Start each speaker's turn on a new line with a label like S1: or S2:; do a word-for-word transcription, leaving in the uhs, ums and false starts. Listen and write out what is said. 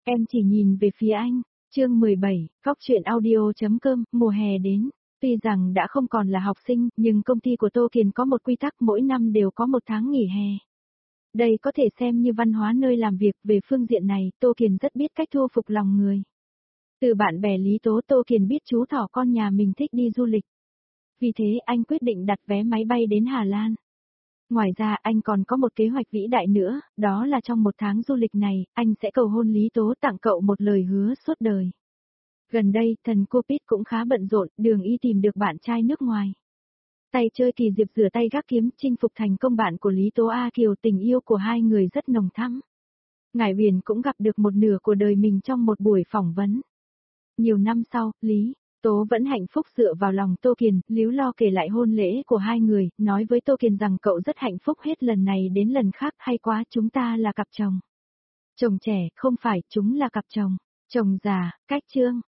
S1: Em chỉ nhìn về phía anh. Chương mười bảy, Cóc truyện audio.com, mùa hè đến. Tuy rằng đã không còn là học sinh, nhưng công ty của Tô Kiền có một quy tắc mỗi năm đều có một tháng nghỉ hè. Đây có thể xem như văn hóa nơi làm việc, về phương diện này, Tô Kiền rất biết cách thu phục lòng người. Từ bạn bè Lý Tố, Tô Kiền biết chú thỏ con nhà mình thích đi du lịch. Vì thế anh quyết định đặt vé máy bay đến Hà Lan. Ngoài ra anh còn có một kế hoạch vĩ đại nữa, đó là trong một tháng du lịch này, anh sẽ cầu hôn Lý Tố, tặng cậu một lời hứa suốt đời. Gần đây, thần Cupid cũng khá bận rộn, Đường Y tìm được bạn trai nước ngoài. Tay chơi kỳ diệp rửa tay gác kiếm, chinh phục thành công bạn của Lý Tố. A Kiều, tình yêu của hai người rất nồng thắm. Ngải Huyền cũng gặp được một nửa của đời mình trong một buổi phỏng vấn. Nhiều năm sau, Lý Tố vẫn hạnh phúc dựa vào lòng Tô Kiền, líu lo kể lại hôn lễ của hai người, nói với Tô Kiền rằng cậu rất hạnh phúc hết lần này đến lần khác, hay quá, chúng ta là cặp chồng. Chồng trẻ, không phải, chúng là cặp chồng. Chồng già, cách chương.